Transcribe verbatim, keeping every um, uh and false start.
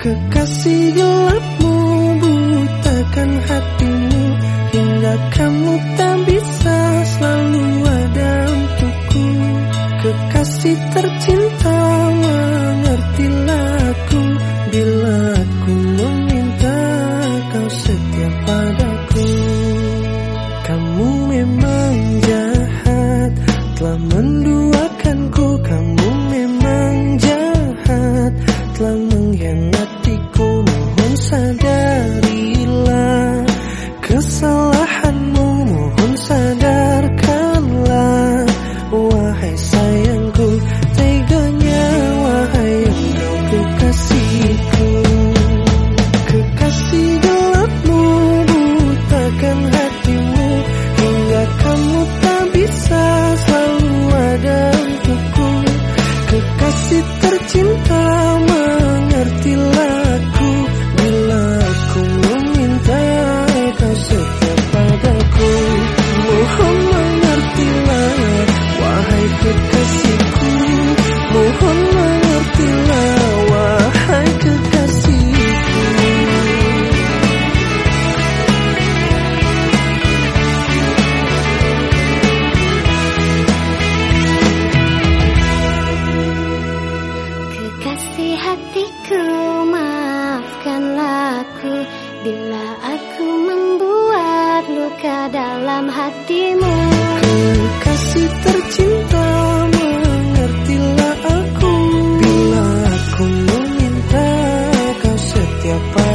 Kekasih gelapmu butakan hatimu, hingga kamu tak bisa selalu ada untukku. Kekasih tercinta, mengertilah aku bila aku meminta kau setia padaku. Kamu memang jahat, telah menduakanku. Kamu memang jahat, telah mengkhianatiku. Mohon sadarilah kesalahanmu, mohon sadarkanlah, wahai sayangku. Teganya wahai engkau kekasihku. Kekasih gelapmu butakan hatimu, hingga kamu tak bisa selalu ada untukku. Kekasih tercinta, mengertilah aku bila aku meminta kau setia padaku. Mohon mengertilah wahai kekasihku, mohon mengertilah wahai kekasihku. Kekasih hatiku, maafkanlah aku bila aku membuat luka dalam hatimu. Kekasih tercinta, mengertilah aku bila aku meminta kau setia padaku.